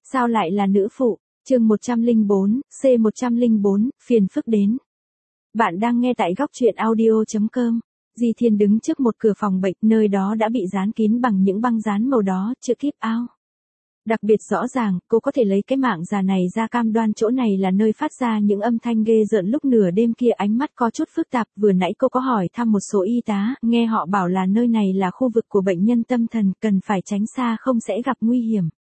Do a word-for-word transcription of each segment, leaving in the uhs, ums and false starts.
Sao lại là nữ phụ? Chương một trăm lẻ bốn, C một trăm lẻ bốn, phiền phức đến. Bạn đang nghe tại góc truyện audio chấm com. Di Thiên đứng trước một cửa phòng bệnh, nơi đó đã bị dán kín bằng những băng dán màu đó, chữ keep out. Đặc biệt rõ ràng, cô có thể lấy cái mạng già này ra cam đoan chỗ này là nơi phát ra những âm thanh ghê rợn lúc nửa đêm kia. Ánh mắt có chút phức tạp, vừa nãy cô có hỏi thăm một số y tá, nghe họ bảo là nơi này là khu vực của bệnh nhân tâm thần, cần phải tránh xa không sẽ gặp nguy hiểm.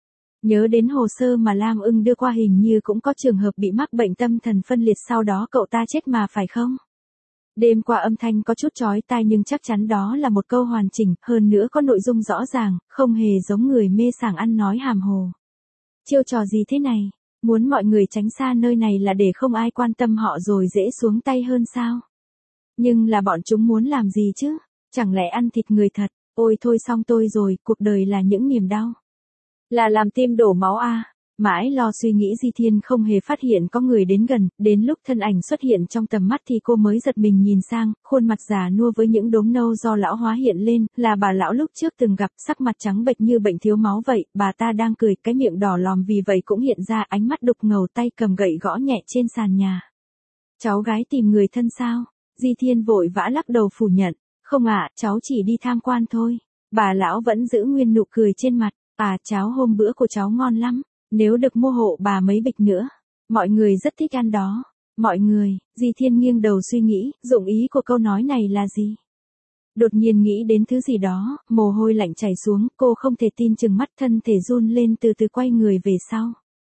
Nhớ đến hồ sơ mà Lam Ưng đưa qua, hình như cũng có trường hợp bị mắc bệnh tâm thần phân liệt sau đó cậu ta chết mà phải không? Đêm qua âm thanh có chút chói tai nhưng chắc chắn đó là một câu hoàn chỉnh, hơn nữa có nội dung rõ ràng, không hề giống người mê sảng ăn nói hàm hồ. Chiêu trò gì thế này? Muốn mọi người tránh xa nơi này là để không ai quan tâm họ rồi dễ xuống tay hơn sao? Nhưng là bọn chúng muốn làm gì chứ? Chẳng lẽ ăn thịt người thật? Ôi thôi xong tôi rồi, cuộc đời là những niềm đau. Là làm tim đổ máu à? Mãi lo suy nghĩ Di Thiên không hề phát hiện có người đến gần, đến lúc thân ảnh xuất hiện trong tầm mắt thì cô mới giật mình nhìn sang, khuôn mặt già nua với những đốm nâu do lão hóa hiện lên, là bà lão lúc trước từng gặp, sắc mặt trắng bệch như bệnh thiếu máu vậy, bà ta đang cười, cái miệng đỏ lòm vì vậy cũng hiện ra, ánh mắt đục ngầu, tay cầm gậy gõ nhẹ trên sàn nhà. Cháu gái tìm người thân sao? Di Thiên vội vã lắc đầu phủ nhận, không ạ, cháu chỉ đi tham quan thôi. Bà lão vẫn giữ nguyên nụ cười trên mặt, à cháo hôm bữa của cháu ngon lắm. Nếu được mua hộ bà mấy bịch nữa, mọi người rất thích ăn đó. Mọi người, Di Thiên nghiêng đầu suy nghĩ, dụng ý của câu nói này là gì? Đột nhiên nghĩ đến thứ gì đó, mồ hôi lạnh chảy xuống, cô không thể tin, chừng mắt, thân thể run lên, từ từ quay người về sau.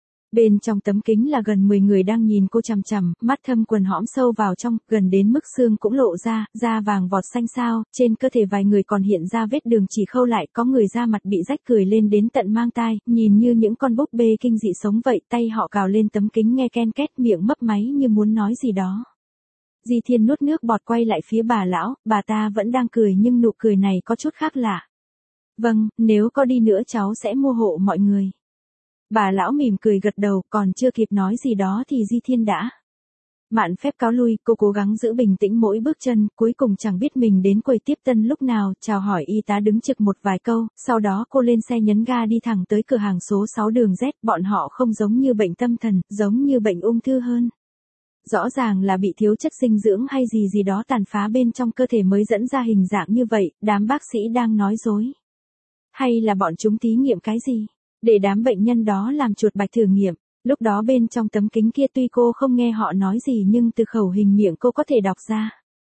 Bên trong tấm kính là gần mười người đang nhìn cô chằm chằm, mắt thâm quần hõm sâu vào trong, gần đến mức xương cũng lộ ra, da vàng vọt xanh xao, trên cơ thể vài người còn hiện ra vết đường chỉ khâu lại, có người da mặt bị rách cười lên đến tận mang tai, nhìn như những con búp bê kinh dị sống vậy, tay họ cào lên tấm kính nghe ken két, miệng mấp máy như muốn nói gì đó. Di Thiên nuốt nước bọt quay lại phía bà lão, bà ta vẫn đang cười nhưng nụ cười này có chút khác lạ. Vâng, nếu có đi nữa cháu sẽ mua hộ mọi người. Bà lão mỉm cười gật đầu, còn chưa kịp nói gì đó thì Di Thiên đã mạn phép cáo lui. Cô cố gắng giữ bình tĩnh mỗi bước chân, cuối cùng chẳng biết mình đến quầy tiếp tân lúc nào, chào hỏi y tá đứng trực một vài câu, sau đó cô lên xe nhấn ga đi thẳng tới cửa hàng số sáu đường Z. Bọn họ không giống như bệnh tâm thần, giống như bệnh ung thư hơn. Rõ ràng là bị thiếu chất dinh dưỡng hay gì gì đó tàn phá bên trong cơ thể mới dẫn ra hình dạng như vậy, đám bác sĩ đang nói dối. Hay là bọn chúng thí nghiệm cái gì? Để đám bệnh nhân đó làm chuột bạch thử nghiệm. Lúc đó bên trong tấm kính kia tuy cô không nghe họ nói gì nhưng từ khẩu hình miệng cô có thể đọc ra.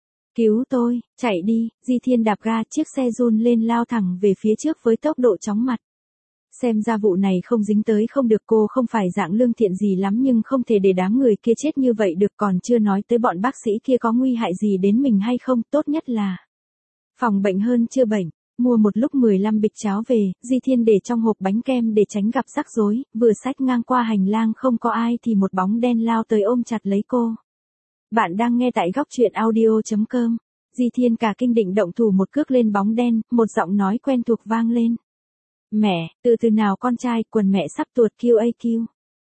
Cứu tôi, chạy đi. Di Thiên đạp ga, chiếc xe run lên lao thẳng về phía trước với tốc độ chóng mặt. Xem ra vụ này không dính tới không được, cô không phải dạng lương thiện gì lắm nhưng không thể để đám người kia chết như vậy được, còn chưa nói tới bọn bác sĩ kia có nguy hại gì đến mình hay không, tốt nhất là phòng bệnh hơn chữa bệnh. Mua một lúc mười lăm bịch cháo về, Di Thiên để trong hộp bánh kem để tránh gặp rắc rối, vừa xách ngang qua hành lang không có ai thì một bóng đen lao tới ôm chặt lấy cô. Bạn đang nghe tại góc truyện audio chấm com. Di Thiên cả kinh định động thủ một cước lên bóng đen, một giọng nói quen thuộc vang lên. Mẹ, từ từ nào con trai, quần mẹ sắp tuột quy a quy.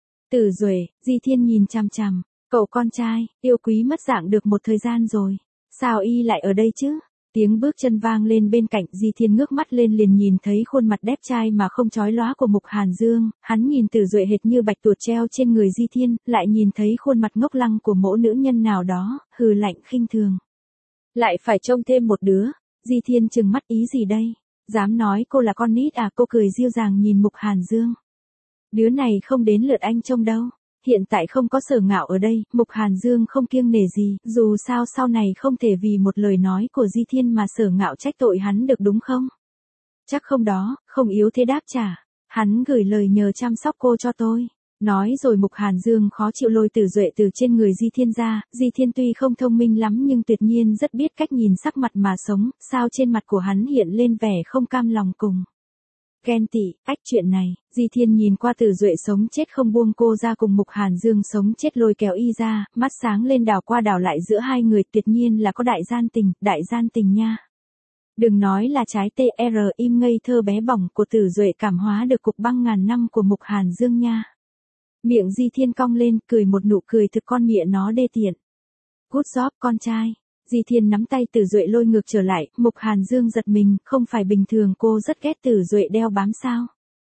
Tử Duệ, Di Thiên nhìn chằm chằm, cậu con trai, yêu quý mất dạng được một thời gian rồi. Sao y lại ở đây chứ? Tiếng bước chân vang lên bên cạnh, Di Thiên ngước mắt lên liền nhìn thấy khuôn mặt đẹp trai mà không chói lóa của Mục Hàn Dương, hắn nhìn Tử Duệ hệt như bạch tuộc treo trên người Di Thiên, lại nhìn thấy khuôn mặt ngốc lăng của mẫu nữ nhân nào đó, hừ lạnh khinh thường. Lại phải trông thêm một đứa, Di Thiên trừng mắt, ý gì đây? Dám nói cô là con nít à? Cô cười dịu dàng nhìn Mục Hàn Dương. Đứa này không đến lượt anh trông đâu. Hiện tại không có Sở Ngạo ở đây, Mục Hàn Dương không kiêng nể gì, dù sao sau này không thể vì một lời nói của Di Thiên mà Sở Ngạo trách tội hắn được đúng không? Chắc không đó, không yếu thế đáp trả. Hắn gửi lời nhờ chăm sóc cô cho tôi. Nói rồi Mục Hàn Dương khó chịu lôi Tử Duệ từ trên người Di Thiên ra. Di Thiên tuy không thông minh lắm nhưng tuyệt nhiên rất biết cách nhìn sắc mặt mà sống, sao trên mặt của hắn hiện lên vẻ không cam lòng cùng ghen tị. Ách, chuyện này, Di Thiên nhìn qua Tử Duệ sống chết không buông cô ra cùng Mục Hàn Dương sống chết lôi kéo y ra, mắt sáng lên đảo qua đảo lại giữa hai người, tuyệt nhiên là có đại gian tình, đại gian tình nha. Đừng nói là trái tê rờ im ngây thơ bé bỏng của Tử Duệ cảm hóa được cục băng ngàn năm của Mục Hàn Dương nha. Miệng Di Thiên cong lên, cười một nụ cười thực con mịa nó đê tiện. Good job con trai. Di Thiên nắm tay Tử Duệ lôi ngược trở lại, Mục Hàn Dương giật mình, không phải bình thường cô rất ghét Tử Duệ đeo bám sao?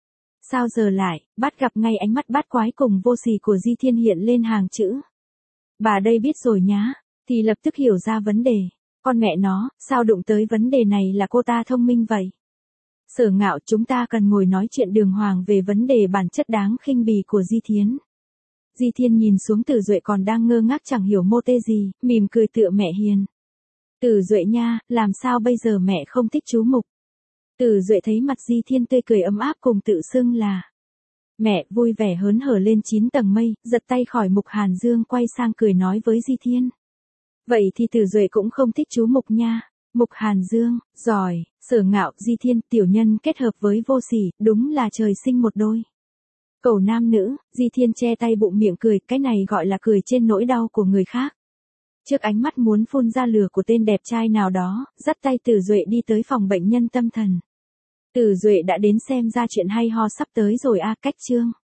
Sao giờ lại, bắt gặp ngay ánh mắt bát quái cùng vô sỉ của Di Thiên hiện lên hàng chữ. Bà đây biết rồi nhá, thì lập tức hiểu ra vấn đề. Con mẹ nó, sao đụng tới vấn đề này là cô ta thông minh vậy? Sở Ngạo, chúng ta cần ngồi nói chuyện đường hoàng về vấn đề bản chất đáng khinh bỉ của Di Thiến. Di Thiên nhìn xuống Tử Duệ còn đang ngơ ngác chẳng hiểu mô tê gì, mỉm cười tựa mẹ hiền. Tử Duệ nha, làm sao bây giờ mẹ không thích chú Mục? Tử Duệ thấy mặt Di Thiên tươi cười ấm áp cùng tự xưng là mẹ, vui vẻ hớn hở lên chín tầng mây, giật tay khỏi Mục Hàn Dương quay sang cười nói với Di Thiên. Vậy thì Tử Duệ cũng không thích chú Mục nha. Mục Hàn Dương, giỏi, Sở Ngạo, Di Thiên, tiểu nhân kết hợp với vô sỉ, đúng là trời sinh một đôi. Cầu nam nữ, Di Thiên che tay bụng miệng cười, cái này gọi là cười trên nỗi đau của người khác. Trước ánh mắt muốn phun ra lửa của tên đẹp trai nào đó, dắt tay Tử Duệ đi tới phòng bệnh nhân tâm thần. Tử Duệ đã đến xem ra chuyện hay ho sắp tới rồi a, cách chương.